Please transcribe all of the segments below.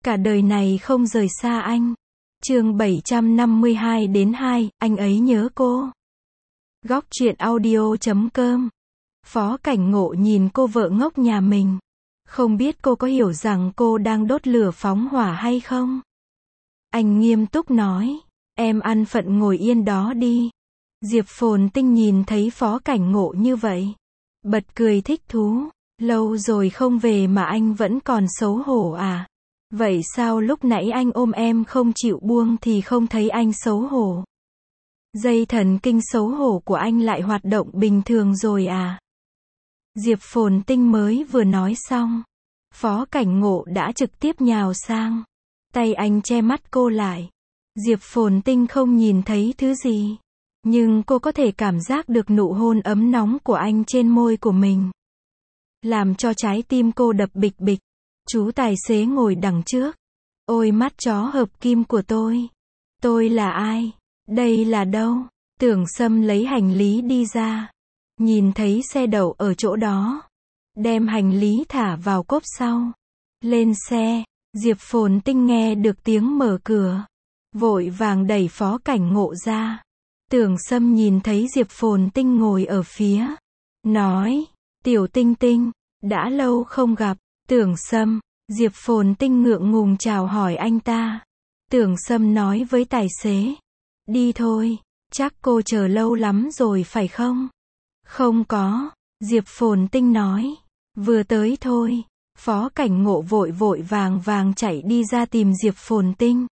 cả đời này không rời xa anh. Chương 752-2, anh ấy nhớ cô. Góc truyện audio.com. Phó Cảnh Ngộ nhìn cô vợ ngốc nhà mình. Không biết cô có hiểu rằng cô đang đốt lửa phóng hỏa hay không? Anh nghiêm túc nói, em ăn phận ngồi yên đó đi. Diệp Phồn Tinh nhìn thấy Phó Cảnh Ngộ như vậy, bật cười thích thú. Lâu rồi không về mà anh vẫn còn xấu hổ à? Vậy sao lúc nãy anh ôm em không chịu buông thì không thấy anh xấu hổ? Dây thần kinh xấu hổ của anh lại hoạt động bình thường rồi à? Diệp Phồn Tinh mới vừa nói xong, Phó Cảnh Ngộ đã trực tiếp nhào sang. Tay anh che mắt cô lại. Diệp Phồn Tinh không nhìn thấy thứ gì, nhưng cô có thể cảm giác được nụ hôn ấm nóng của anh trên môi của mình, làm cho trái tim cô đập bịch bịch. Chú tài xế ngồi đằng trước. Ôi mắt chó hợp kim của tôi. Tôi là ai? Đây là đâu? Tưởng Sâm lấy hành lý đi ra. Nhìn thấy xe đậu ở chỗ đó. Đem hành lý thả vào cốp sau. Lên xe. Diệp Phồn Tinh nghe được tiếng mở cửa. Vội vàng đẩy Phó Cảnh Ngộ ra. Tưởng Sâm nhìn thấy Diệp Phồn Tinh ngồi ở phía. Nói, Tiểu Tinh Tinh, đã lâu không gặp. Tưởng Sâm. Diệp Phồn Tinh ngượng ngùng chào hỏi anh ta. Tưởng Sâm nói với tài xế. Đi thôi, chắc cô chờ lâu lắm rồi phải không? Không có, Diệp Phồn Tinh nói. Vừa tới thôi. Phó Cảnh Ngộ vội vội vàng vàng chạy đi ra tìm Diệp Phồn Tinh.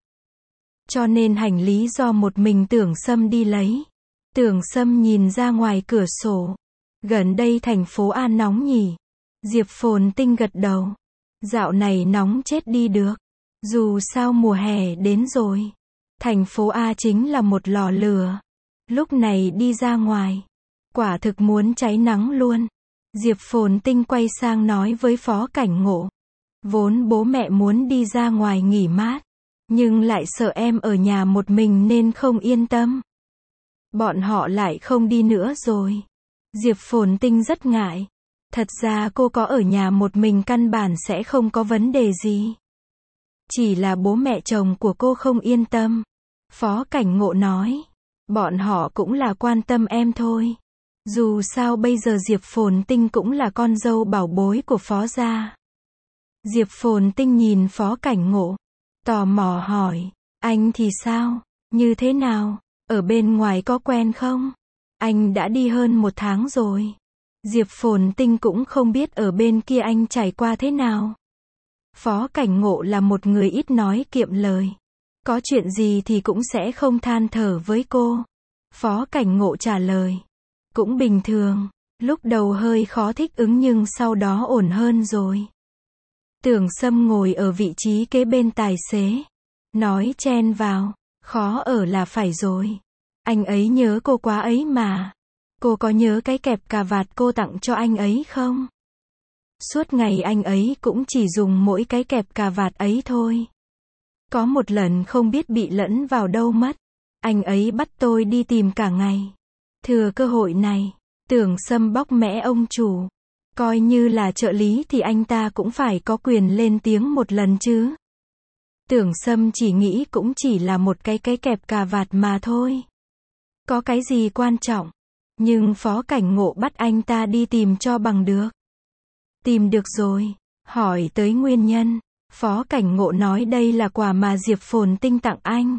Cho nên hành lý do một mình Tưởng Sâm đi lấy. Tưởng Sâm nhìn ra ngoài cửa sổ. Gần đây thành phố A nóng nhỉ? Diệp Phồn Tinh gật đầu. Dạo này nóng chết đi được. Dù sao mùa hè đến rồi. Thành phố A chính là một lò lửa. Lúc này đi ra ngoài, quả thực muốn cháy nắng luôn. Diệp Phồn Tinh quay sang nói với Phó Cảnh Ngộ. Vốn bố mẹ muốn đi ra ngoài nghỉ mát, nhưng lại sợ em ở nhà một mình nên không yên tâm. Bọn họ lại không đi nữa rồi. Diệp Phồn Tinh rất ngại. Thật ra cô có ở nhà một mình căn bản sẽ không có vấn đề gì. Chỉ là bố mẹ chồng của cô không yên tâm. Phó Cảnh Ngộ nói. Bọn họ cũng là quan tâm em thôi. Dù sao bây giờ Diệp Phồn Tinh cũng là con dâu bảo bối của Phó gia. Diệp Phồn Tinh nhìn Phó Cảnh Ngộ. Tò mò hỏi. Anh thì sao? Như thế nào? Ở bên ngoài có quen không? Anh đã đi hơn 1 tháng rồi. Diệp Phồn Tinh cũng không biết ở bên kia anh trải qua thế nào. Phó Cảnh Ngộ là một người ít nói kiệm lời. Có chuyện gì thì cũng sẽ không than thở với cô. Phó Cảnh Ngộ trả lời. Cũng bình thường. Lúc đầu hơi khó thích ứng nhưng sau đó ổn hơn rồi. Tưởng Sâm ngồi ở vị trí kế bên tài xế. Nói chen vào. Khó ở là phải rồi. Anh ấy nhớ cô quá ấy mà. Cô có nhớ cái kẹp cà vạt cô tặng cho anh ấy không? Suốt ngày anh ấy cũng chỉ dùng mỗi cái kẹp cà vạt ấy thôi. Có một lần không biết bị lẫn vào đâu mất. Anh ấy bắt tôi đi tìm cả ngày. Thừa cơ hội này, Tưởng Sâm bóc mẽ ông chủ. Coi như là trợ lý thì anh ta cũng phải có quyền lên tiếng một lần chứ. Tưởng Sâm chỉ nghĩ cũng chỉ là một cái kẹp cà vạt mà thôi. Có cái gì quan trọng. Nhưng Phó Cảnh Ngộ bắt anh ta đi tìm cho bằng được. Tìm được rồi. Hỏi tới nguyên nhân. Phó Cảnh Ngộ nói đây là quà mà Diệp Phồn Tinh tặng anh.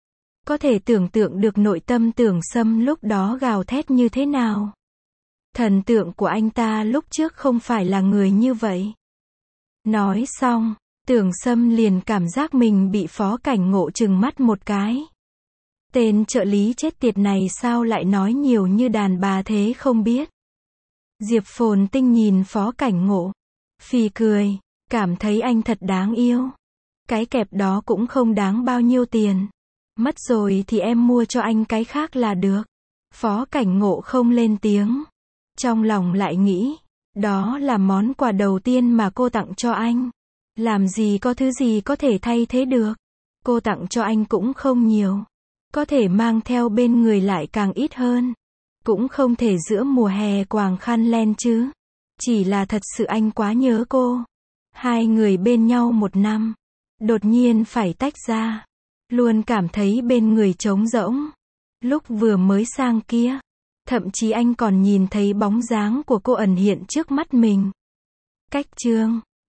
Có thể tưởng tượng được nội tâm Tưởng Sâm lúc đó gào thét như thế nào. Thần tượng của anh ta lúc trước không phải là người như vậy. Nói xong, Tưởng Sâm liền cảm giác mình bị Phó Cảnh Ngộ trừng mắt một cái. Tên trợ lý chết tiệt này sao lại nói nhiều như đàn bà thế không biết. Diệp Phồn Tinh nhìn Phó Cảnh Ngộ. Phì cười. Cảm thấy anh thật đáng yêu. Cái kẹp đó cũng không đáng bao nhiêu tiền. Mất rồi thì em mua cho anh cái khác là được. Phó Cảnh Ngộ không lên tiếng. Trong lòng lại nghĩ. Đó là món quà đầu tiên mà cô tặng cho anh. Làm gì có thứ gì có thể thay thế được. Cô tặng cho anh cũng không nhiều. Có thể mang theo bên người lại càng ít hơn. Cũng không thể giữa mùa hè quàng khăn len chứ. Chỉ là thật sự anh quá nhớ cô. Hai người bên nhau 1 năm. Đột nhiên phải tách ra. Luôn cảm thấy bên người trống rỗng. Lúc vừa mới sang kia. Thậm chí anh còn nhìn thấy bóng dáng của cô ẩn hiện trước mắt mình. Cách chương